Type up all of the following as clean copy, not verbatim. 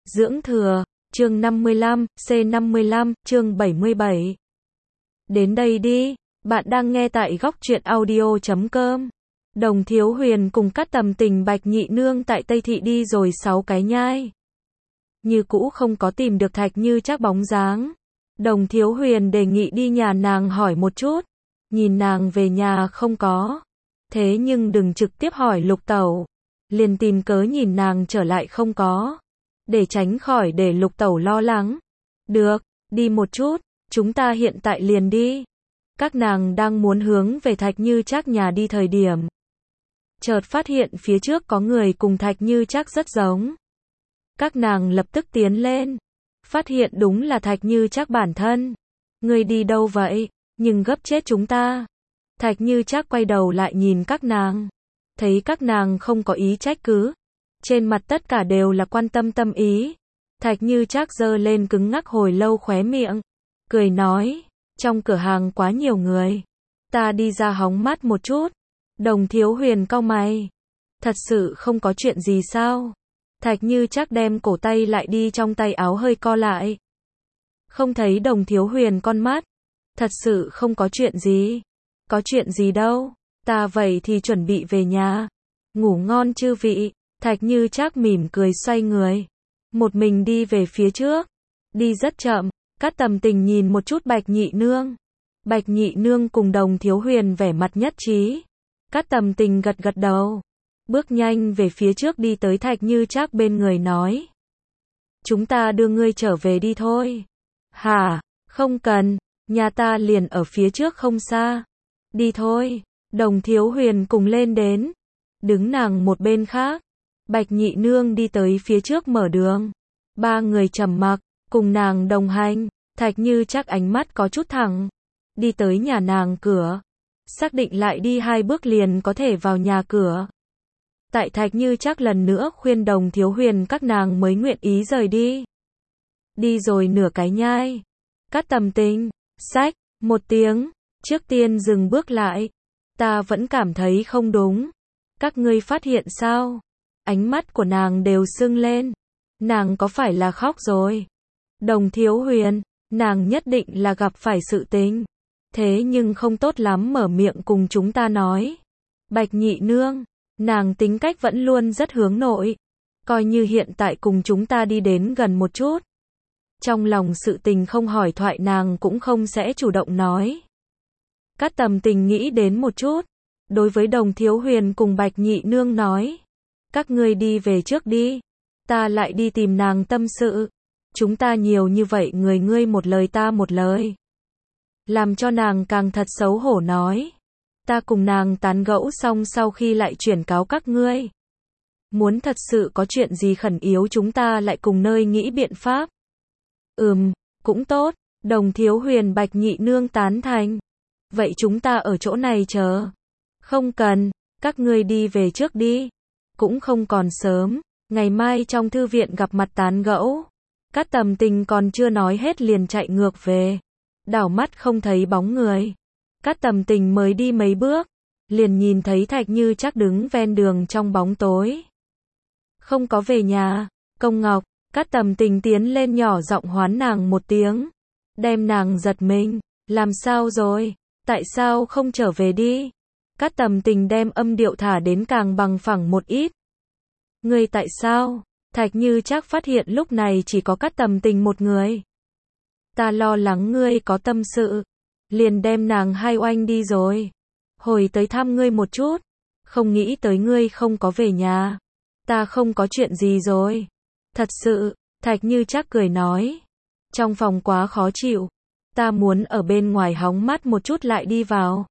Dưỡng thừa, chương 55, C55, chương 77. Đến đây đi, bạn đang nghe tại góc truyện audio.com. Đồng Thiếu Huyền cùng Cát Tầm Tình Bạch Nhị Nương tại Tây Thị đi rồi 6 cái nhai. Như cũ không có tìm được Thạch Như Trác bóng dáng. Đồng Thiếu Huyền đề nghị đi nhà nàng hỏi một chút. Nhìn nàng về nhà không có. Thế nhưng đừng trực tiếp hỏi Lục Tẩu. Liền tìm cớ nhìn nàng trở lại không có. Để tránh khỏi để Lục Tẩu lo lắng. Được, đi một chút, chúng ta hiện tại liền đi. Các nàng đang muốn hướng về Thạch Như Trác nhà đi thời điểm. Chợt phát hiện phía trước có người cùng Thạch Như Trác rất giống. Các nàng lập tức tiến lên. Phát hiện đúng là Thạch Như Trác bản thân. Ngươi đi đâu vậy? Nhưng gấp chết chúng ta. Thạch Như Trác quay đầu lại nhìn các nàng. Thấy các nàng không có ý trách cứ. Trên mặt tất cả đều là quan tâm tâm ý. Thạch Như Trác giơ lên cứng ngắc hồi lâu khóe miệng. Cười nói, trong cửa hàng quá nhiều người. Ta đi ra hóng mát một chút. Đồng Thiếu Huyền cau mày. Thật sự không có chuyện gì sao? Thạch Như Trác đem cổ tay lại đi trong tay áo hơi co lại. Không thấy Đồng Thiếu Huyền con mắt. Thật sự không có chuyện gì. Có chuyện gì đâu. Ta vậy thì chuẩn bị về nhà. Ngủ ngon chư vị. Thạch Như Trác mỉm cười xoay người. Một mình đi về phía trước. Đi rất chậm. Cát Tầm Tình nhìn một chút Bạch Nhị Nương. Bạch Nhị Nương cùng Đồng Thiếu Huyền vẻ mặt nhất trí. Cát Tầm Tình gật gật đầu. Bước nhanh về phía trước đi tới Thạch Như Trác bên người nói. Chúng ta đưa ngươi trở về đi thôi. Hả, không cần. Nhà ta liền ở phía trước không xa. Đi thôi. Đồng Thiếu Huyền cùng lên đến. Đứng nàng một bên khác. Bạch Nhị Nương đi tới phía trước mở đường. Ba người trầm mặc, cùng nàng đồng hành. Thạch Như Trác ánh mắt có chút thẳng. Đi tới nhà nàng cửa. Xác định lại đi 2 bước liền có thể vào nhà cửa. Tại Thạch Như Trác lần nữa khuyên Đồng Thiếu Huyền các nàng mới nguyện ý rời đi. Đi rồi nửa cái nhai. Cát Tầm Tình, xách, một tiếng. Trước tiên dừng bước lại. Ta vẫn cảm thấy không đúng. Các ngươi phát hiện sao? Ánh mắt của nàng đều sưng lên. Nàng có phải là khóc rồi? Đồng Thiếu Huyền, nàng nhất định là gặp phải sự tình. Thế nhưng không tốt lắm mở miệng cùng chúng ta nói. Bạch Nhị Nương, nàng tính cách vẫn luôn rất hướng nội. Coi như hiện tại cùng chúng ta đi đến gần một chút. Trong lòng sự tình không hỏi thoại nàng cũng không sẽ chủ động nói. Cát Tầm Tình nghĩ đến một chút. Đối với Đồng Thiếu Huyền cùng Bạch Nhị Nương nói. Các ngươi đi về trước đi. Ta lại đi tìm nàng tâm sự. Chúng ta nhiều như vậy người ngươi một lời ta một lời. Làm cho nàng càng thật xấu hổ nói. Ta cùng nàng tán gẫu xong sau khi lại chuyển cáo các ngươi. Muốn thật sự có chuyện gì khẩn yếu chúng ta lại cùng nơi nghĩ biện pháp. Cũng tốt. Đồng Thiếu Huyền Bạch Nhị Nương tán thành. Vậy chúng ta ở chỗ này chờ. Không cần, các ngươi đi về trước đi. Cũng không còn sớm, ngày mai trong thư viện gặp mặt tán gẫu. Cát Tầm Tình còn chưa nói hết liền chạy ngược về. Đảo mắt không thấy bóng người. Cát Tầm Tình mới đi mấy bước, liền nhìn thấy Thạch Như Trác đứng ven đường trong bóng tối. Không có về nhà. Công Ngọc, Cát Tầm Tình tiến lên nhỏ giọng hoán nàng một tiếng. Đem nàng giật mình. Làm sao rồi? Tại sao không trở về đi? Cát Tầm Tình đem âm điệu thả đến càng bằng phẳng một ít. Ngươi tại sao? Thạch Như Trác phát hiện lúc này chỉ có Cát Tầm Tình một người. Ta lo lắng ngươi có tâm sự. Liền đem nàng hai oanh đi rồi. Hồi tới thăm ngươi một chút. Không nghĩ tới ngươi không có về nhà. Ta không có chuyện gì rồi. Thật sự, Thạch Như Trác cười nói. Trong phòng quá khó chịu. Ta muốn ở bên ngoài hóng mát một chút lại đi vào.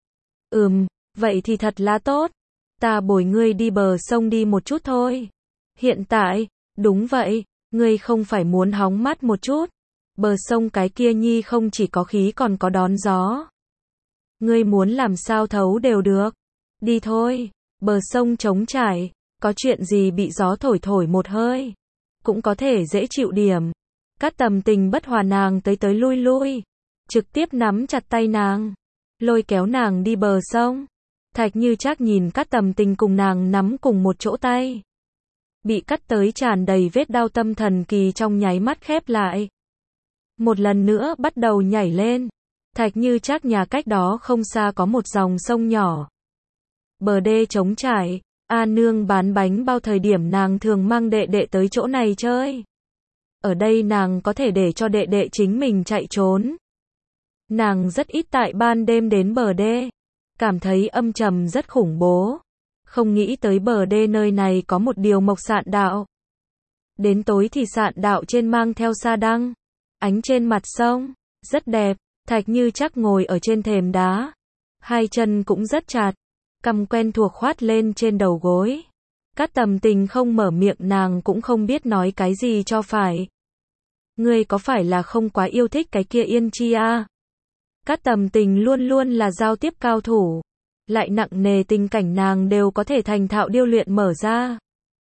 Vậy thì thật là tốt. Ta bồi ngươi đi bờ sông đi một chút thôi. Hiện tại, đúng vậy, ngươi không phải muốn hóng mát một chút. Bờ sông cái kia nhi không chỉ có khí còn có đón gió. Ngươi muốn làm sao thấu đều được. Đi thôi, bờ sông trống trải, có chuyện gì bị gió thổi thổi một hơi. Cũng có thể dễ chịu điểm. Cát Tầm Tình bất hòa nàng tới lui lui. Trực tiếp nắm chặt tay nàng. Lôi kéo nàng đi bờ sông. Thạch Như Trác nhìn Cát Tầm Tình cùng nàng nắm cùng một chỗ tay. bị cắt tới tràn đầy vết đau, tâm thần kỳ trong nháy mắt khép lại. Một lần nữa bắt đầu nhảy lên. Thạch Như Trác nhà cách đó không xa có một dòng sông nhỏ. Bờ đê trống trải, A Nương bán bánh bao thời điểm nàng thường mang đệ đệ tới chỗ này chơi. Ở đây nàng có thể để cho đệ đệ chính mình chạy trốn. Nàng rất ít tại ban đêm đến bờ đê, cảm thấy âm trầm rất khủng bố. Không nghĩ tới bờ đê nơi này có một điều mộc sạn đạo. Đến tối thì sạn đạo trên mang theo sa đăng, ánh trên mặt sông, rất đẹp. Thạch Như Trác ngồi ở trên thềm đá, hai chân cũng rất chặt, cằm quen thuộc khoát lên trên đầu gối. Cát Tầm Tình không mở miệng, nàng cũng không biết nói cái gì cho phải. Ngươi có phải là không quá yêu thích cái kia Yên Chi à? Cát Tầm Tình luôn luôn là giao tiếp cao thủ, lại nặng nề tình cảnh nàng đều có thể thành thạo điêu luyện mở ra.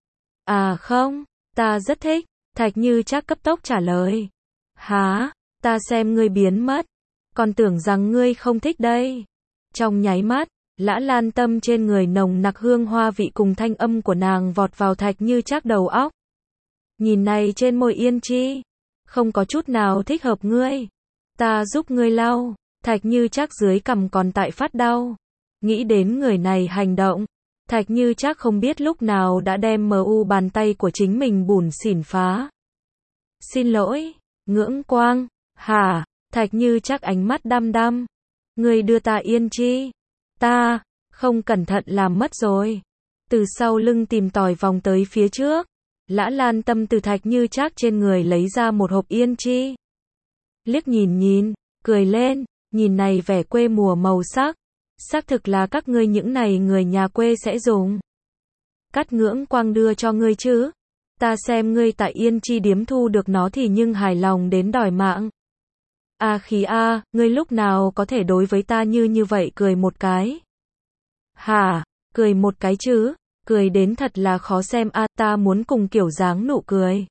À không, ta rất thích, Thạch Như Trác cấp tốc trả lời. Hả, ta xem ngươi biến mất, còn tưởng rằng ngươi không thích đây. Trong nháy mắt, Lã Lan Tâm trên người nồng nặc hương hoa vị cùng thanh âm của nàng vọt vào Thạch Như Trác đầu óc. Nhìn này trên môi Yên Chi, không có chút nào thích hợp ngươi. Ta giúp ngươi lau. Thạch Như Trác dưới cằm còn tại phát đau. Nghĩ đến người này hành động, Thạch Như Trác không biết lúc nào đã đem mu bàn tay của chính mình bủn xỉn phá. Xin lỗi, Ngưỡng Quang. Hả? Thạch Như Trác ánh mắt đăm đăm. Ngươi đưa ta Yên Chi. Ta, không cẩn thận làm mất rồi. Từ sau lưng tìm tòi vòng tới phía trước. Lã Lan Tâm từ Thạch Như Trác trên người lấy ra một hộp Yên Chi. Liếc nhìn, cười lên, nhìn này vẻ quê mùa màu sắc. Xác thực là các ngươi những này người nhà quê sẽ dùng. Cát Ngưỡng Quang đưa cho ngươi chứ. Ta xem ngươi tại Yên Chi điếm thu được nó thì nhưng hài lòng đến đòi mạng. A khí a, ngươi lúc nào có thể đối với ta như vậy, cười một cái. Hả, cười một cái chứ, cười đến thật là khó xem a, ta muốn cùng kiểu dáng nụ cười.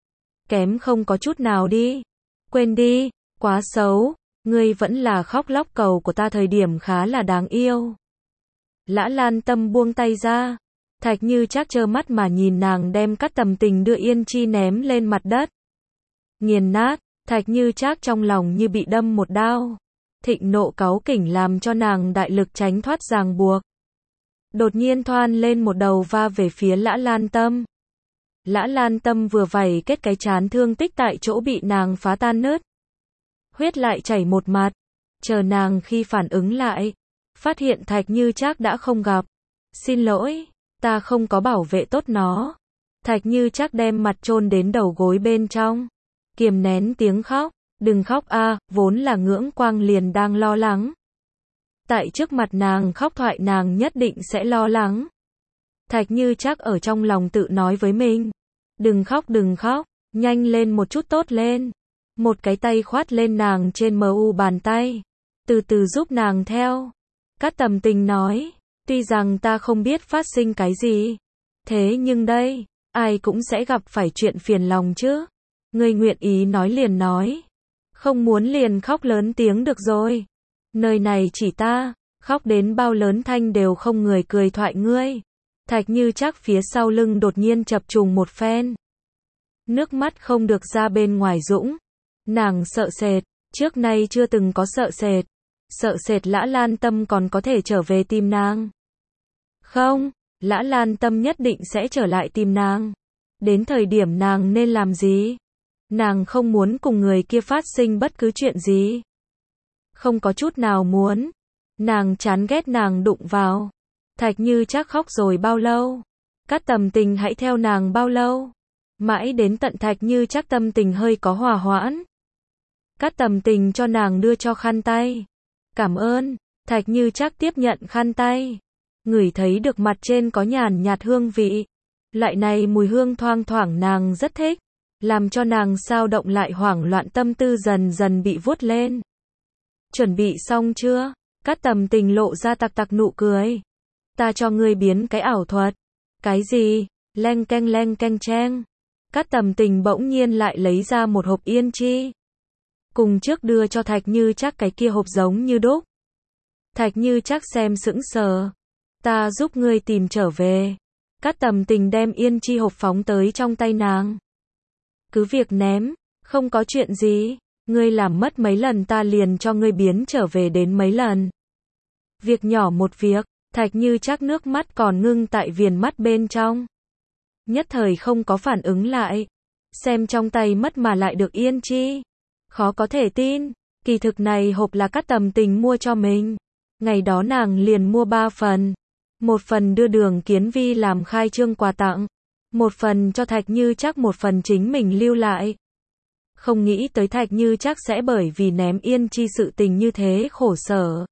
Kém không có chút nào đi. Quên đi, quá xấu, ngươi vẫn là khóc lóc cầu của ta thời điểm khá là đáng yêu. Lã Lan Tâm buông tay ra. Thạch Như Trác trơ mắt mà nhìn nàng đem Cát Tầm Tình đưa Yên Chi ném lên mặt đất. Nghiền nát. Thạch Như Trác trong lòng như bị đâm một đao. Thịnh nộ cáu kỉnh làm cho nàng đại lực tránh thoát ràng buộc. Đột nhiên thoăn lên một đầu va về phía Lã Lan Tâm. Lã Lan Tâm vừa vẩy kết cái chán, thương tích tại chỗ bị nàng phá tan nứt. Huyết lại chảy một mặt. Chờ nàng khi phản ứng lại, phát hiện Thạch Như Trác đã không gặp. Xin lỗi, ta không có bảo vệ tốt nó. Thạch Như Trác đem mặt chôn đến đầu gối bên trong. Kiềm nén tiếng khóc, đừng khóc a, vốn là Ngưỡng Quang liền đang lo lắng. Tại trước mặt nàng khóc thoại nàng nhất định sẽ lo lắng. Thạch Như Trác ở trong lòng tự nói với mình. Đừng khóc, nhanh lên một chút tốt lên. Một cái tay khoát lên nàng trên mu bàn tay. Từ từ giúp nàng theo. Cát Tầm Tình nói, tuy rằng ta không biết phát sinh cái gì. Thế nhưng đây, ai cũng sẽ gặp phải chuyện phiền lòng chứ. Ngươi nguyện ý nói liền nói. Không muốn liền khóc lớn tiếng được rồi. Nơi này chỉ ta, khóc đến bao lớn thanh đều không người cười thoại ngươi. Thạch Như Trác phía sau lưng đột nhiên chập trùng một phen. Nước mắt không được ra bên ngoài dũng. Nàng sợ sệt, trước nay chưa từng có sợ sệt. Sợ sệt Lã Lan Tâm còn có thể trở về tìm nàng. Không, Lã Lan Tâm nhất định sẽ trở lại tìm nàng. Đến thời điểm nàng nên làm gì? Nàng không muốn cùng người kia phát sinh bất cứ chuyện gì. Không có chút nào muốn. Nàng chán ghét nàng đụng vào. Thạch Như Trác khóc rồi bao lâu? Cát Tầm Tình hãy theo nàng bao lâu? Mãi đến tận Thạch Như Trác tâm tình hơi có hòa hoãn. Cát Tầm Tình cho nàng đưa cho khăn tay. Cảm ơn. Thạch Như Trác tiếp nhận khăn tay. Ngửi thấy được mặt trên có nhàn nhạt hương vị. Loại này mùi hương thoang thoảng nàng rất thích. Làm cho nàng sao động lại hoảng loạn tâm tư dần dần bị vuốt lên. Chuẩn bị xong chưa? Cát Tầm Tình lộ ra tặc tặc nụ cười. Ta cho ngươi biến cái ảo thuật. Cái gì? Leng keng cheng. Cát Tầm Tình bỗng nhiên lại lấy ra một hộp Yên Chi. Cùng trước đưa cho Thạch Như Trác cái kia hộp giống như đúc. Thạch Như Trác xem sững sờ. Ta giúp ngươi tìm trở về. Cát Tầm Tình đem yên chi hộp phóng tới trong tay nàng. Cứ việc ném, không có chuyện gì, ngươi làm mất mấy lần ta liền cho ngươi biến trở về đến mấy lần. Việc nhỏ một việc, Thạch Như Trác nước mắt còn ngưng tại viền mắt bên trong. Nhất thời không có phản ứng lại. Xem trong tay mất mà lại được yên chi. Khó có thể tin, kỳ thực này hộp là Cát Tầm Tình mua cho mình. Ngày đó nàng liền mua 3 phần. Một phần đưa Đường Kiến Vi làm khai trương quà tặng. Một phần cho Thạch Như Trác, một phần chính mình lưu lại. Không nghĩ tới Thạch Như Trác sẽ bởi vì ném yên chi sự tình như thế khổ sở.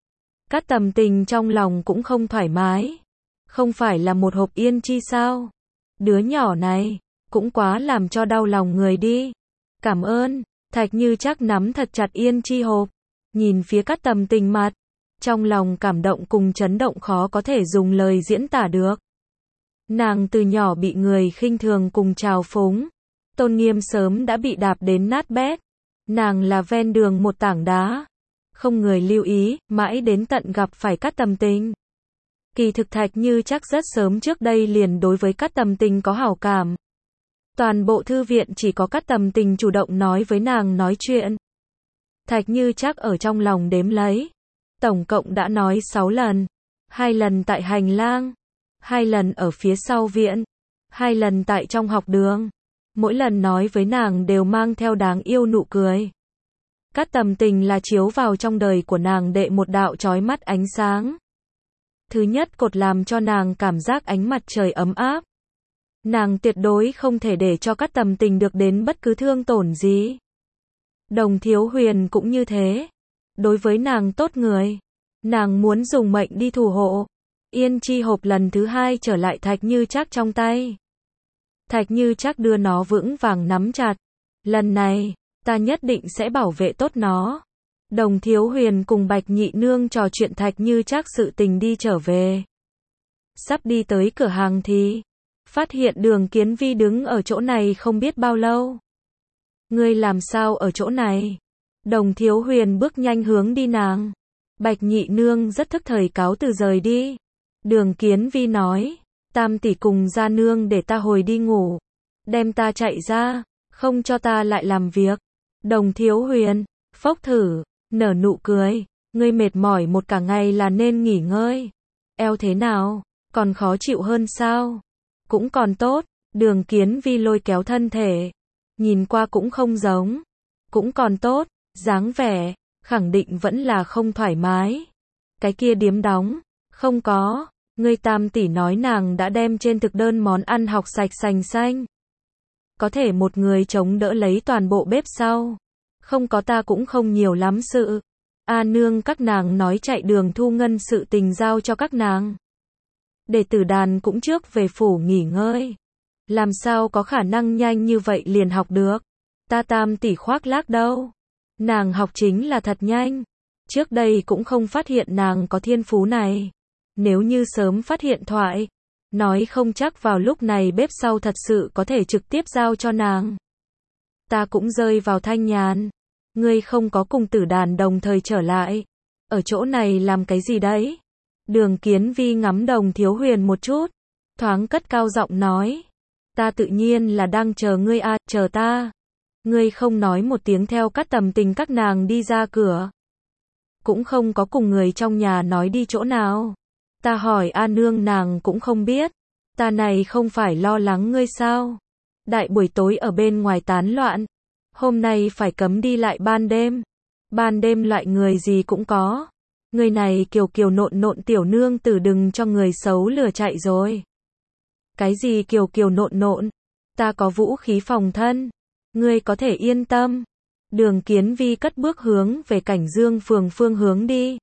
Cát Tầm Tình trong lòng cũng không thoải mái. Không phải là một hộp yên chi sao? Đứa nhỏ này, cũng quá làm cho đau lòng người đi. Cảm ơn, Thạch Như Trác nắm thật chặt yên chi hộp. Nhìn phía Cát Tầm Tình mặt. Trong lòng cảm động cùng chấn động khó có thể dùng lời diễn tả được. Nàng từ nhỏ bị người khinh thường cùng trào phúng. Tôn nghiêm sớm đã bị đạp đến nát bét. Nàng là ven đường một tảng đá. Không người lưu ý, mãi đến tận gặp phải Cát Tầm Tình. Kỳ thực Thạch Như Trác rất sớm trước đây liền đối với Cát Tầm Tình có hảo cảm. Toàn bộ thư viện chỉ có Cát Tầm Tình chủ động nói với nàng nói chuyện. Thạch Như Trác ở trong lòng đếm lấy. Tổng cộng đã nói 6 lần. 2 lần tại hành lang. 2 lần ở phía sau viện. 2 lần tại trong học đường. Mỗi lần nói với nàng đều mang theo đáng yêu nụ cười. Cát Tầm Tình là chiếu vào trong đời của nàng đệ một đạo chói mắt ánh sáng. Thứ nhất cột làm cho nàng cảm giác ánh mặt trời ấm áp. Nàng tuyệt đối không thể để cho Cát Tầm Tình được đến bất cứ thương tổn gì. Đồng Thiếu Huyền cũng như thế. Đối với nàng tốt người. Nàng muốn dùng mệnh đi thủ hộ. Yên chi hộp lần thứ 2 trở lại Thạch Như Trác trong tay. Thạch Như Trác đưa nó vững vàng nắm chặt. Lần này, ta nhất định sẽ bảo vệ tốt nó. Đồng Thiếu Huyền cùng Bạch Nhị Nương trò chuyện Thạch Như Trác sự tình đi trở về. Sắp đi tới cửa hàng thì phát hiện Đường Kiến Vi đứng ở chỗ này không biết bao lâu. Ngươi làm sao ở chỗ này? Đồng Thiếu Huyền bước nhanh hướng đi nàng. Bạch Nhị Nương rất thức thời cáo từ rời đi. Đường Kiến Vi nói, Tam tỷ cùng gia nương để ta hồi đi ngủ. Đem ta chạy ra, không cho ta lại làm việc. Đồng Thiếu Huyền, phốc thử, nở nụ cười. Ngươi mệt mỏi một cả ngày là nên nghỉ ngơi. Eo thế nào? Còn khó chịu hơn sao? Cũng còn tốt. Đường Kiến Vi lôi kéo thân thể. Nhìn qua cũng không giống. Cũng còn tốt. Dáng vẻ, khẳng định vẫn là không thoải mái. Cái kia điếm đóng. Không có. Ngươi Tam tỷ nói nàng đã đem trên thực đơn món ăn học sạch sành xanh. Có thể một người chống đỡ lấy toàn bộ bếp sau. Không có ta cũng không nhiều lắm sự. A nương các nàng nói chạy Đường thu ngân sự tình giao cho các nàng. Để Tử Đàn cũng trước về phủ nghỉ ngơi. Làm sao có khả năng nhanh như vậy liền học được. Ta Tam tỷ khoác lác đâu. Nàng học chính là thật nhanh. Trước đây cũng không phát hiện nàng có thiên phú này. Nếu như sớm phát hiện thoại, nói không chắc vào lúc này bếp sau thật sự có thể trực tiếp giao cho nàng. Ta cũng rơi vào thanh nhàn. Ngươi không có cùng Tử Đàn đồng thời trở lại. Ở chỗ này làm cái gì đấy? Đường Kiến Vi ngắm Đồng Thiếu Huyền một chút. Thoáng cất cao giọng nói. Ta tự nhiên là đang chờ ngươi à, chờ ta. Ngươi không nói một tiếng theo Cát Tầm Tình các nàng đi ra cửa. Cũng không có cùng người trong nhà nói đi chỗ nào. Ta hỏi A nương nàng cũng không biết. Ta này không phải lo lắng ngươi sao? Đại buổi tối ở bên ngoài tán loạn. Hôm nay phải cấm đi lại ban đêm. Ban đêm loại người gì cũng có. Người này kiều kiều nộn nộn tiểu nương tử đừng cho người xấu lừa chạy rồi. Cái gì kiều kiều nộn nộn? Ta có vũ khí phòng thân. Ngươi có thể yên tâm. Đường Kiến Vi cất bước hướng về Cảnh Dương phường phương hướng đi.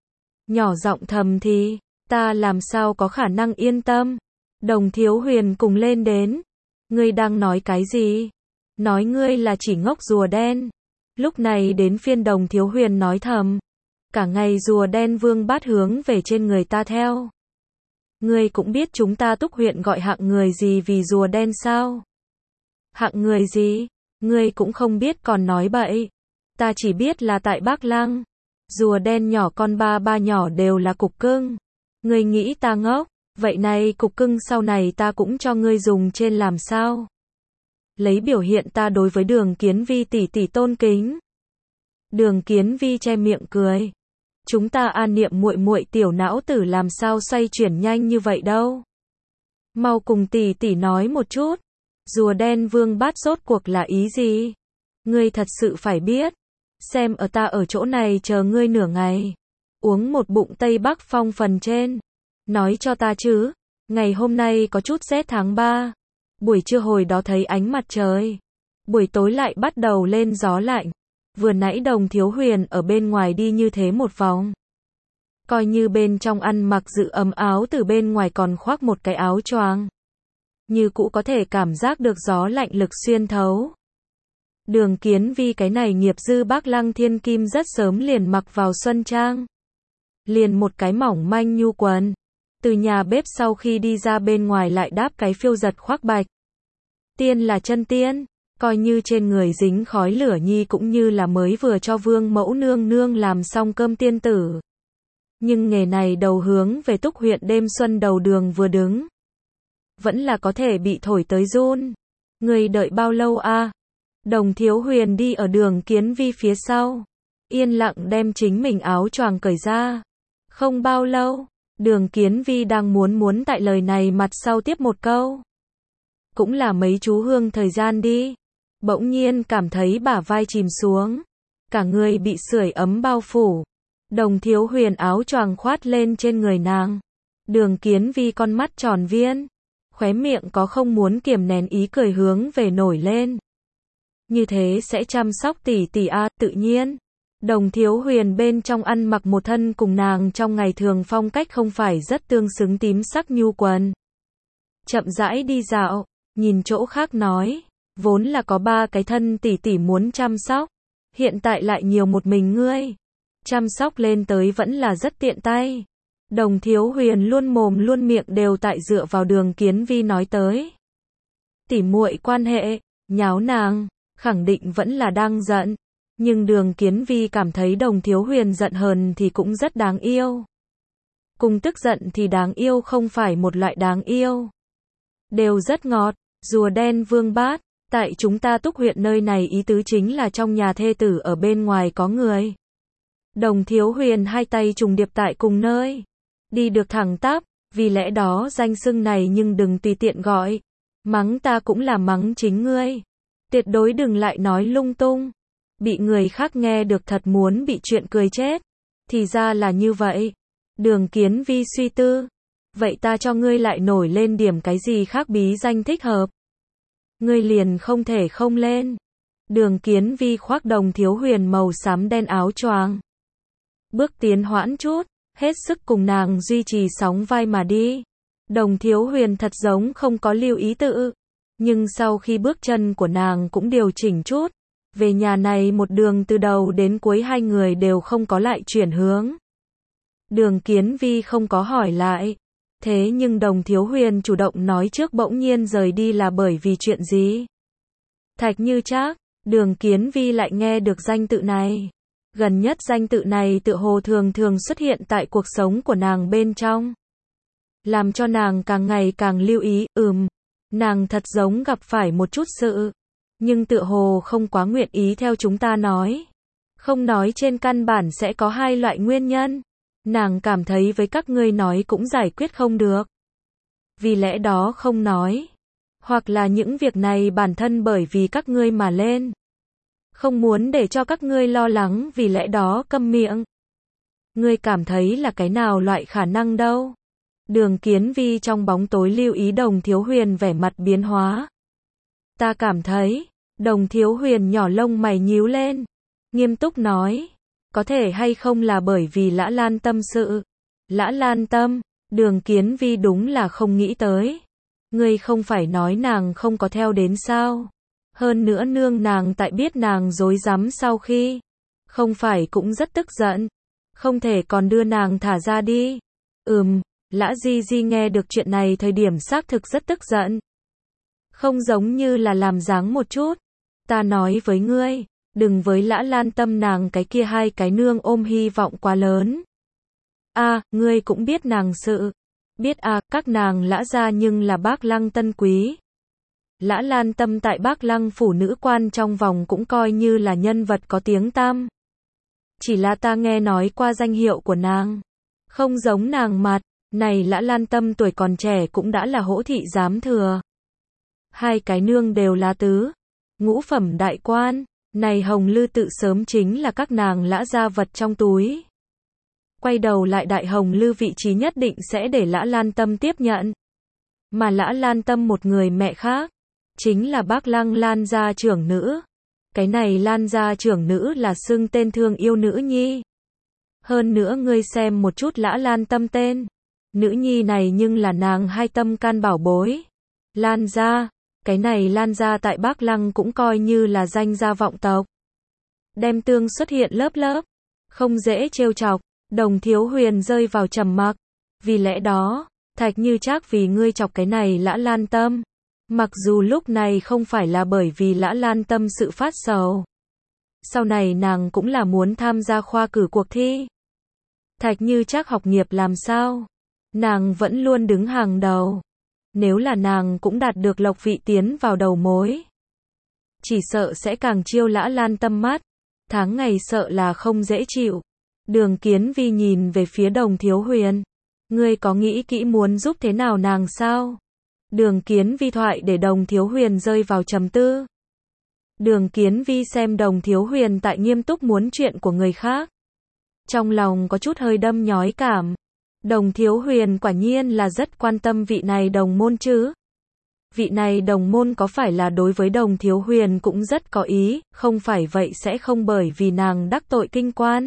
Nhỏ giọng thầm thì, ta làm sao có khả năng yên tâm. Đồng Thiếu Huyền cùng lên đến. Ngươi đang nói cái gì? Nói ngươi là chỉ ngốc rùa đen. Lúc này đến phiên Đồng Thiếu Huyền nói thầm. Cả ngày rùa đen vương bát hướng về trên người ta theo. Ngươi cũng biết chúng ta Túc huyện gọi hạng người gì vì rùa đen sao? Hạng người gì? Ngươi cũng không biết còn nói bậy. Ta chỉ biết là tại Bắc Lăng. Rùa đen nhỏ con ba ba nhỏ đều là cục cưng. Ngươi nghĩ ta ngốc? Vậy này cục cưng sau này ta cũng cho ngươi dùng trên làm sao? Lấy biểu hiện ta đối với Đường Kiến Vi tỷ tỷ tôn kính. Đường Kiến Vi che miệng cười. Chúng ta an niệm muội muội tiểu não tử làm sao xoay chuyển nhanh như vậy đâu. Mau cùng tỷ tỷ nói một chút. Rùa đen vương bát rốt cuộc là ý gì? Ngươi thật sự phải biết. Xem ở ta ở chỗ này chờ ngươi nửa ngày. Uống một bụng Tây Bắc Phong phần trên. Nói cho ta chứ. Ngày hôm nay có chút rét tháng 3. Buổi trưa hồi đó thấy ánh mặt trời. Buổi tối lại bắt đầu lên gió lạnh. Vừa nãy Đồng Thiếu Huyền ở bên ngoài đi như thế một vòng. Coi như bên trong ăn mặc dự ấm áo từ bên ngoài còn khoác một cái áo choàng. Như cũ có thể cảm giác được gió lạnh lực xuyên thấu. Đường Kiến Vi cái này nghiệp dư bác Lăng Thiên Kim rất sớm liền mặc vào xuân trang. Liền một cái mỏng manh nhu quần. Từ nhà bếp sau khi đi ra bên ngoài lại đáp cái phiêu giật khoác bạch. Tiên là chân tiên. Coi như trên người dính khói lửa nhi cũng như là mới vừa cho vương mẫu nương nương làm xong cơm tiên tử. Nhưng nghề này đầu hướng về Túc huyện đêm xuân đầu đường vừa đứng. Vẫn là có thể bị thổi tới run. Người đợi bao lâu a? Đồng Thiếu Huyền đi ở Đường Kiến Vi phía sau. Yên lặng đem chính mình áo choàng cởi ra. Không bao lâu, Đường Kiến Vi đang muốn tại lời này mặt sau tiếp một câu. Cũng là mấy chú hương thời gian đi. Bỗng nhiên cảm thấy bả vai chìm xuống. Cả người bị sưởi ấm bao phủ. Đồng Thiếu Huyền áo choàng khoát lên trên người nàng. Đường Kiến Vi con mắt tròn viên. Khóe miệng có không muốn kiềm nén ý cười hướng về nổi lên. Như thế sẽ chăm sóc tỷ tỷ a, tự nhiên. Đồng Thiếu Huyền bên trong ăn mặc một thân cùng nàng trong ngày thường phong cách không phải rất tương xứng tím sắc nhu quần. Chậm rãi đi dạo, nhìn chỗ khác nói. Vốn là có 3 cái thân tỷ tỷ muốn chăm sóc. Hiện tại lại nhiều một mình ngươi. Chăm sóc lên tới vẫn là rất tiện tay. Đồng Thiếu Huyền luôn mồm luôn miệng đều tại dựa vào Đường Kiến Vi nói tới. Tỉ muội quan hệ, nháo nàng, khẳng định vẫn là đang giận. Nhưng Đường Kiến Vi cảm thấy Đồng Thiếu Huyền giận hờn thì cũng rất đáng yêu. Cùng tức giận thì đáng yêu không phải một loại đáng yêu. Đều rất ngọt, rùa đen vương bát. Tại chúng ta Túc huyện nơi này ý tứ chính là trong nhà thê tử ở bên ngoài có người. Đồng Thiếu Huyền hai tay trùng điệp tại cùng nơi. Đi được thẳng tắp, vì lẽ đó danh xưng này nhưng đừng tùy tiện gọi. Mắng ta cũng là mắng chính ngươi. Tuyệt đối đừng lại nói lung tung. Bị người khác nghe được thật muốn bị chuyện cười chết. Thì ra là như vậy. Đường Kiến Vi suy tư. Vậy ta cho ngươi lại nổi lên điểm cái gì khác bí danh thích hợp. Ngươi liền không thể không lên. Đường Kiến Vi khoác Đồng Thiếu Huyền màu xám đen áo choàng. Bước tiến hoãn chút, hết sức cùng nàng duy trì sóng vai mà đi. Đồng Thiếu Huyền thật giống không có lưu ý tự. Nhưng sau khi bước chân của nàng cũng điều chỉnh chút. Về nhà này một đường từ đầu đến cuối hai người đều không có lại chuyển hướng. Đường Kiến Vi không có hỏi lại. Thế nhưng Đồng Thiếu Huyền chủ động nói trước bỗng nhiên rời đi là bởi vì chuyện gì? Thạch Như Trác, Đường Kiến Vi lại nghe được danh tự này. Gần nhất danh tự này tựa hồ thường thường xuất hiện tại cuộc sống của nàng bên trong. Làm cho nàng càng ngày càng lưu ý, nàng thật giống gặp phải một chút sự. Nhưng tựa hồ không quá nguyện ý theo chúng ta nói. Không nói trên căn bản sẽ có 2 loại nguyên nhân. Nàng cảm thấy với các ngươi nói cũng giải quyết không được. Vì lẽ đó không nói. Hoặc là những việc này bản thân bởi vì các ngươi mà lên. Không muốn để cho các ngươi lo lắng vì lẽ đó câm miệng. Ngươi cảm thấy là cái nào loại khả năng đâu? Đường Kiến Vi trong bóng tối lưu ý Đồng Thiếu Huyền vẻ mặt biến hóa. Ta cảm thấy, Đồng Thiếu Huyền nhỏ lông mày nhíu lên. Nghiêm túc nói. Có thể hay không là bởi vì Lã Lan Tâm sự. Lã Lan Tâm, Đường Kiến Vi đúng là không nghĩ tới. Ngươi không phải nói nàng không có theo đến sao? Hơn nữa nương nàng tại biết nàng dối rắm sau khi. Không phải cũng rất tức giận. Không thể còn đưa nàng thả ra đi. Lã Di Di nghe được chuyện này thời điểm xác thực rất tức giận. Không giống như là làm dáng một chút. Ta nói với ngươi. Đừng với Lã Lan Tâm nàng cái kia 2 cái nương ôm hy vọng quá lớn. Ngươi cũng biết nàng sự. Biết à, các nàng Lã gia nhưng là Bác Lăng tân quý. Lã Lan Tâm tại Bác Lăng phủ nữ quan trong vòng cũng coi như là nhân vật có tiếng tăm. Chỉ là ta nghe nói qua danh hiệu của nàng. Không giống nàng mặt, này Lã Lan Tâm tuổi còn trẻ cũng đã là hỗ thị giám thừa. Hai cái nương đều là tứ, ngũ phẩm đại quan, này Hồng Lư tự sớm chính là các nàng Lã gia vật trong túi. Quay đầu lại Đại Hồng Lư vị trí nhất định sẽ để Lã Lan Tâm tiếp nhận. Mà Lã Lan Tâm một người mẹ khác, chính là Bác Lăng Lan gia trưởng nữ. Cái này Lan gia trưởng nữ là xưng tên thương yêu nữ nhi. Hơn nữa ngươi xem một chút Lã Lan Tâm tên. Nữ nhi này nhưng là nàng hai tâm can bảo bối. Lan gia, cái này Lan gia tại Bác Lăng cũng coi như là danh gia vọng tộc. Đem tương xuất hiện lớp lớp, không dễ trêu chọc. Đồng Thiếu Huyền rơi vào trầm mặc. Vì lẽ đó, Thạch Như Trác vì ngươi chọc cái này Lã Lan Tâm. Mặc dù lúc này không phải là bởi vì Lã Lan Tâm sự phát sầu. Sau này nàng cũng là muốn tham gia khoa cử cuộc thi. Thạch Như Trác học nghiệp làm sao? Nàng vẫn luôn đứng hàng đầu. Nếu là nàng cũng đạt được lộc vị tiến vào đầu mối, chỉ sợ sẽ càng chiêu Lã Lan Tâm mắt. Tháng ngày sợ là không dễ chịu. Đường Kiến Vi nhìn về phía Đồng Thiếu Huyền. Ngươi có nghĩ kỹ muốn giúp thế nào nàng sao? Đường Kiến Vi thoại để Đồng Thiếu Huyền rơi vào trầm tư. Đường Kiến Vi xem Đồng Thiếu Huyền tại nghiêm túc muốn chuyện của người khác. Trong lòng có chút hơi đâm nhói cảm. Đồng Thiếu Huyền quả nhiên là rất quan tâm vị này đồng môn chứ. Vị này đồng môn có phải là đối với Đồng Thiếu Huyền cũng rất có ý, không phải vậy sẽ không bởi vì nàng đắc tội kinh quan.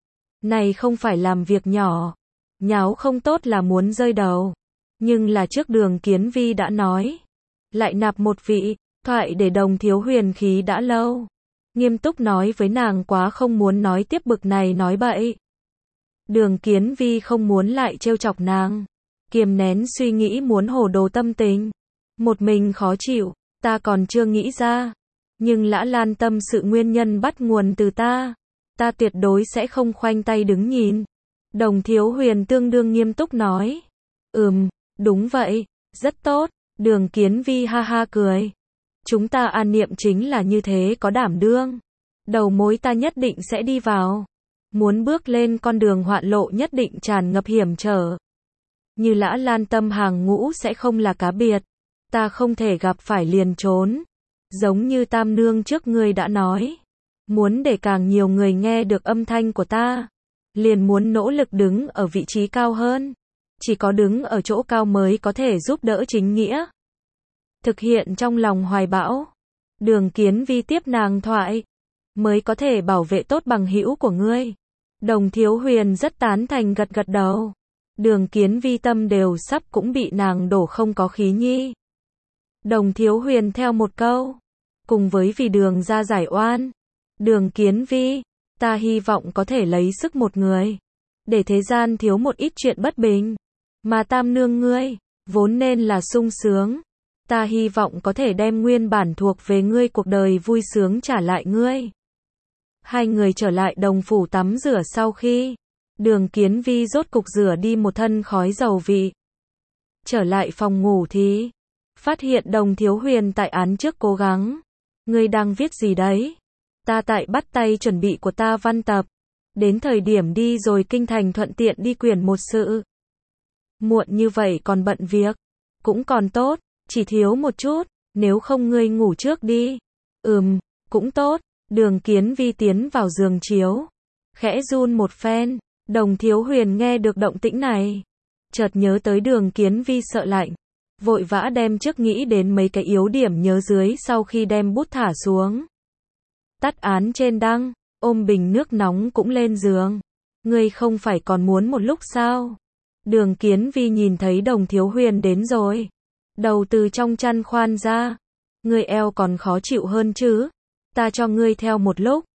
Này không phải làm việc nhỏ. Nháo không tốt là muốn rơi đầu. Nhưng là trước Đường Kiến Vi đã nói. Lại nạp một vị, thoại để Đồng Thiếu Huyền khí đã lâu. Nghiêm túc nói với nàng quá không muốn nói tiếp bực này nói bậy. Đường Kiến Vi không muốn lại trêu chọc nàng. Kiềm nén suy nghĩ muốn hồ đồ tâm tình. Một mình khó chịu, ta còn chưa nghĩ ra. Nhưng Lã Lan Tâm sự nguyên nhân bắt nguồn từ ta. Ta tuyệt đối sẽ không khoanh tay đứng nhìn. Đồng Thiếu Huyền tương đương nghiêm túc nói. Đúng vậy, rất tốt. Đường Kiến Vi ha ha cười. Chúng ta an niệm chính là như thế có đảm đương. Đầu mối ta nhất định sẽ đi vào. Muốn bước lên con đường hoạn lộ nhất định tràn ngập hiểm trở. Như Lã Lan Tâm hàng ngũ sẽ không là cá biệt. Ta không thể gặp phải liền trốn. Giống như Tam Nương trước ngươi đã nói. Muốn để càng nhiều người nghe được âm thanh của ta. Liền muốn nỗ lực đứng ở vị trí cao hơn. Chỉ có đứng ở chỗ cao mới có thể giúp đỡ chính nghĩa. Thực hiện trong lòng hoài bão. Đường Kiến Vi tiếp nàng thoại. Mới có thể bảo vệ tốt bằng hữu của ngươi. Đồng Thiếu Huyền rất tán thành gật gật đầu. Đường Kiến Vi tâm đều sắp cũng bị nàng đổ không có khí nhi. Đồng Thiếu Huyền theo một câu. Cùng với vì đường ra giải oan. Đường Kiến Vi, ta hy vọng có thể lấy sức một người. Để thế gian thiếu một ít chuyện bất bình. Mà Tam Nương ngươi, vốn nên là sung sướng. Ta hy vọng có thể đem nguyên bản thuộc về ngươi cuộc đời vui sướng trả lại ngươi. Hai người trở lại đồng phủ tắm rửa sau khi. Đường Kiến Vi rốt cục rửa đi một thân khói dầu vị. Trở lại phòng ngủ thì. Phát hiện Đồng Thiếu Huyền tại án trước cố gắng. Ngươi đang viết gì đấy? Ta tại bắt tay chuẩn bị của ta văn tập. Đến thời điểm đi rồi kinh thành thuận tiện đi quyển một sự. Muộn như vậy còn bận việc. Cũng còn tốt, chỉ thiếu một chút. Nếu không ngươi ngủ trước đi. Cũng tốt. Đường Kiến Vi tiến vào giường chiếu. Khẽ run một phen. Đồng Thiếu Huyền nghe được động tĩnh này. Chợt nhớ tới Đường Kiến Vi sợ lạnh. Vội vã đem trước nghĩ đến mấy cái yếu điểm nhớ dưới sau khi đem bút thả xuống. Tắt án trên đăng, ôm bình nước nóng cũng lên giường. Ngươi không phải còn muốn một lúc sao? Đường Kiến Vi nhìn thấy Đồng Thiếu Huyền đến rồi. Đầu từ trong chăn khoan ra. Ngươi eo còn khó chịu hơn chứ? Ta cho ngươi theo một lúc.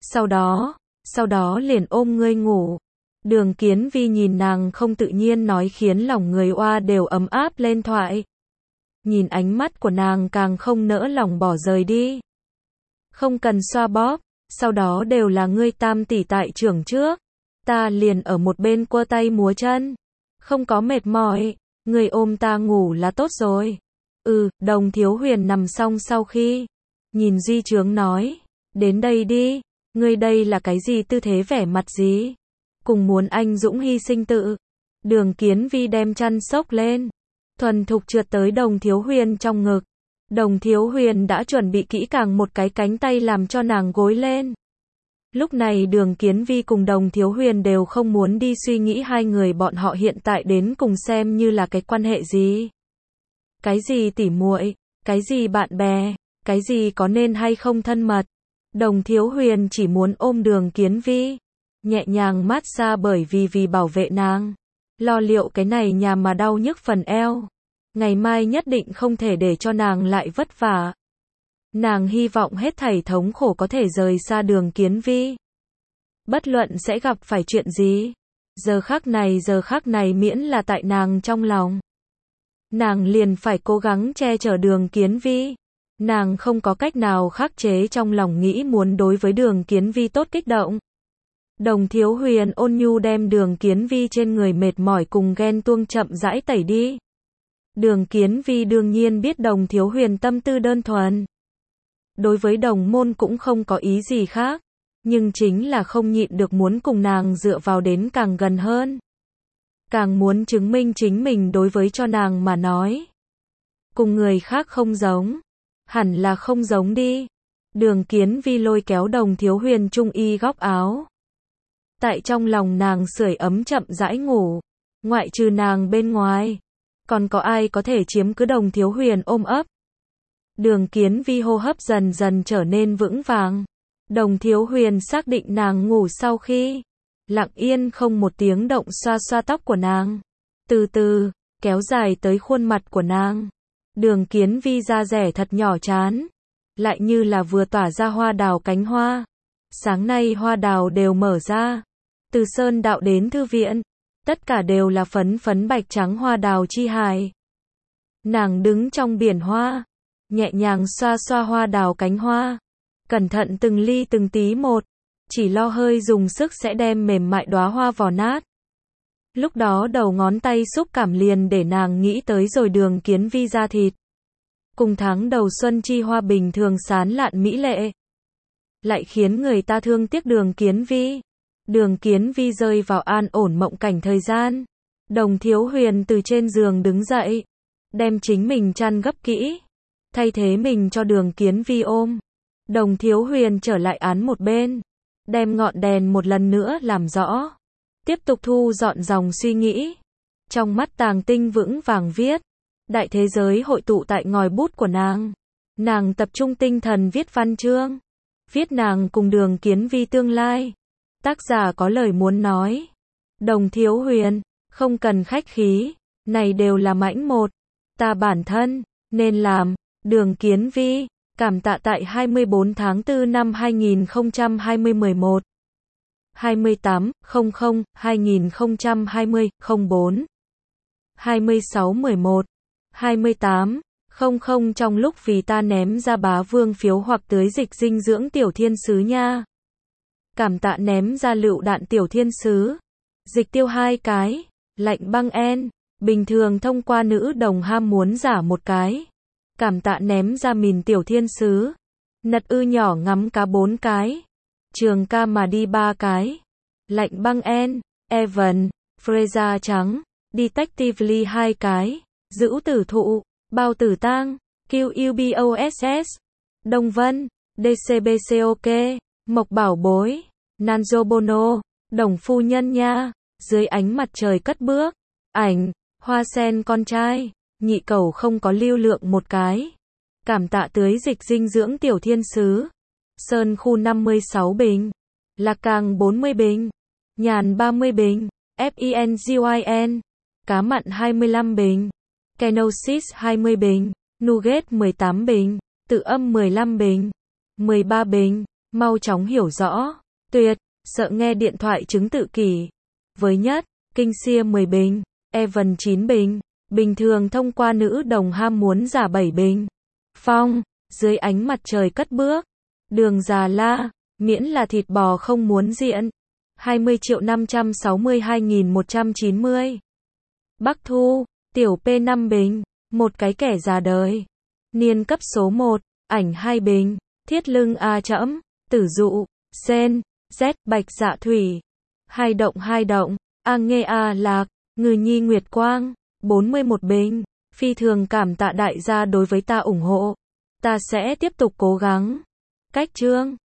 Sau đó liền ôm ngươi ngủ. Đường Kiến Vi nhìn nàng không tự nhiên nói khiến lòng người oa đều ấm áp lên thoại. Nhìn ánh mắt của nàng càng không nỡ lòng bỏ rời đi. Không cần xoa bóp, sau đó đều là ngươi Tam tỷ tại trưởng trước. Ta liền ở một bên quơ tay múa chân. Không có mệt mỏi, Ngươi ôm ta ngủ là tốt rồi. Đồng Thiếu Huyền nằm xong sau khi nhìn Di Chướng nói, đến đây đi, ngươi đây là cái gì tư thế vẻ mặt gì? Cùng muốn anh dũng hy sinh tự. Đường Kiến Vi đem chăn xốc lên, thuần thục trượt tới Đồng Thiếu Huyền trong ngực. Đồng Thiếu Huyền đã chuẩn bị kỹ càng một cái cánh tay làm cho nàng gối lên. Lúc này Đường Kiến Vi cùng Đồng Thiếu Huyền đều không muốn đi suy nghĩ hai người bọn họ hiện tại đến cùng xem như là cái quan hệ gì. Cái gì tỉ muội, cái gì bạn bè, cái gì có nên hay không thân mật. Đồng Thiếu Huyền chỉ muốn ôm Đường Kiến Vi, nhẹ nhàng mát xa bởi vì bảo vệ nàng. Lo liệu cái này nhà mà đau nhức phần eo. Ngày mai nhất định không thể để cho nàng lại vất vả. Nàng hy vọng hết thảy thống khổ có thể rời xa Đường Kiến Vi. Bất luận sẽ gặp phải chuyện gì. Giờ khắc này miễn là tại nàng trong lòng. Nàng liền phải cố gắng che chở Đường Kiến Vi. Nàng không có cách nào khắc chế trong lòng nghĩ muốn đối với Đường Kiến Vi tốt kích động. Đồng Thiếu Huyền ôn nhu đem Đường Kiến Vi trên người mệt mỏi cùng ghen tuông chậm rãi tẩy đi. Đường Kiến Vi đương nhiên biết Đồng Thiếu Huyền tâm tư đơn thuần. Đối với đồng môn cũng không có ý gì khác. Nhưng chính là không nhịn được muốn cùng nàng dựa vào đến càng gần hơn. Càng muốn chứng minh chính mình đối với cho nàng mà nói. Cùng người khác không giống. Hẳn là không giống đi. Đường Kiến Vi lôi kéo Đồng Thiếu Huyền trung y góc áo. Tại trong lòng nàng sưởi ấm chậm rãi ngủ. Ngoại trừ nàng bên ngoài. Còn có ai có thể chiếm cứ Đồng Thiếu Huyền ôm ấp. Đường Kiến Vi hô hấp dần dần trở nên vững vàng. Đồng Thiếu Huyền xác định nàng ngủ sau khi lặng yên không một tiếng động xoa xoa tóc của nàng. Từ từ, kéo dài tới khuôn mặt của nàng. Đường Kiến Vi da rẻ thật nhỏ chán. Lại như là vừa tỏa ra hoa đào cánh hoa. Sáng nay hoa đào đều mở ra. Từ sơn đạo đến thư viện. Tất cả đều là phấn phấn bạch trắng hoa đào chi hài. Nàng đứng trong biển hoa. Nhẹ nhàng xoa xoa hoa đào cánh hoa. Cẩn thận từng ly từng tí một. Chỉ lo hơi dùng sức sẽ đem mềm mại đóa hoa vò nát. Lúc đó đầu ngón tay xúc cảm liền để nàng nghĩ tới rồi Đường Kiến Vi da thịt. Cùng tháng đầu xuân chi hoa bình thường sán lạn mỹ lệ. Lại khiến người ta thương tiếc Đường Kiến Vi. Đường Kiến Vi rơi vào an ổn mộng cảnh thời gian. Đồng Thiếu Huyền từ trên giường đứng dậy. Đem chính mình chăn gấp kỹ. Thay thế mình cho Đường Kiến Vi ôm. Đồng Thiếu Huyền trở lại án một bên. Đem ngọn đèn một lần nữa làm rõ. Tiếp tục thu dọn dòng suy nghĩ. Trong mắt Tàng Tinh vững vàng viết. Đại thế giới hội tụ tại ngòi bút của nàng. Nàng tập trung tinh thần viết văn chương. Viết nàng cùng Đường Kiến Vi tương lai. Tác giả có lời muốn nói. Đồng Thiếu Huyền, không cần khách khí. Này đều là mãnh một. Ta bản thân, nên làm. Đường Kiến Vi, cảm tạ tại 24 tháng 4 năm 2020 11. 28/00/2020/04 26/11 28/00 trong lúc vì ta ném ra bá vương phiếu hoặc tưới dịch dinh dưỡng tiểu thiên sứ nha. Cảm tạ ném ra lựu đạn tiểu thiên sứ. Dịch tiêu 2 cái. Lạnh băng en. Bình thường thông qua nữ đồng ham muốn giả 1 cái. Cảm tạ ném ra mìn tiểu thiên sứ. Nật ư nhỏ ngắm cá 4 cái. Trường ca mà đi 3 cái. Lạnh băng en. Evan. Freya trắng. Detectively 2 cái. Giữ tử thụ. Bao tử tang. QUBOSS. Đông Vân. DCBCOK. Mộc bảo bối. Nanjo Bono. Đồng phu nhân nha. Dưới ánh mặt trời cất bước. Ảnh. Hoa sen con trai. Nhị cầu không có lưu lượng 1 cái. Cảm tạ tưới dịch dinh dưỡng tiểu thiên sứ. Sơn khu 56 bình. Lạc Càng 40 bình. Nhàn 30 bình. FENGYN. Cá mặn 25 bình. Kenosis 20 bình. Nugget 18 bình. Tự âm 15 bình. 13 bình. Mau chóng hiểu rõ. Tuyệt. Sợ nghe điện thoại chứng tự kỷ. Với nhất. Kinh Sia 10 bình. Evan 9 bình. Bình thường thông qua nữ đồng ham muốn giả 7 bình. Phong. Dưới ánh mặt trời cất bước. Đường Già La. Miễn là thịt bò không muốn diện. 20.562.190. Bắc Thu. Tiểu P5 bình, một cái kẻ già đời. Niên cấp số 1, ảnh 2 bình, thiết lưng A trẫm, tử dụ, sen, Z, bạch dạ thủy. Hai động, A nghe A lạc, ngư nhi nguyệt quang, 41 bình. Phi thường cảm tạ đại gia đối với ta ủng hộ. Ta sẽ tiếp tục cố gắng. Cách chương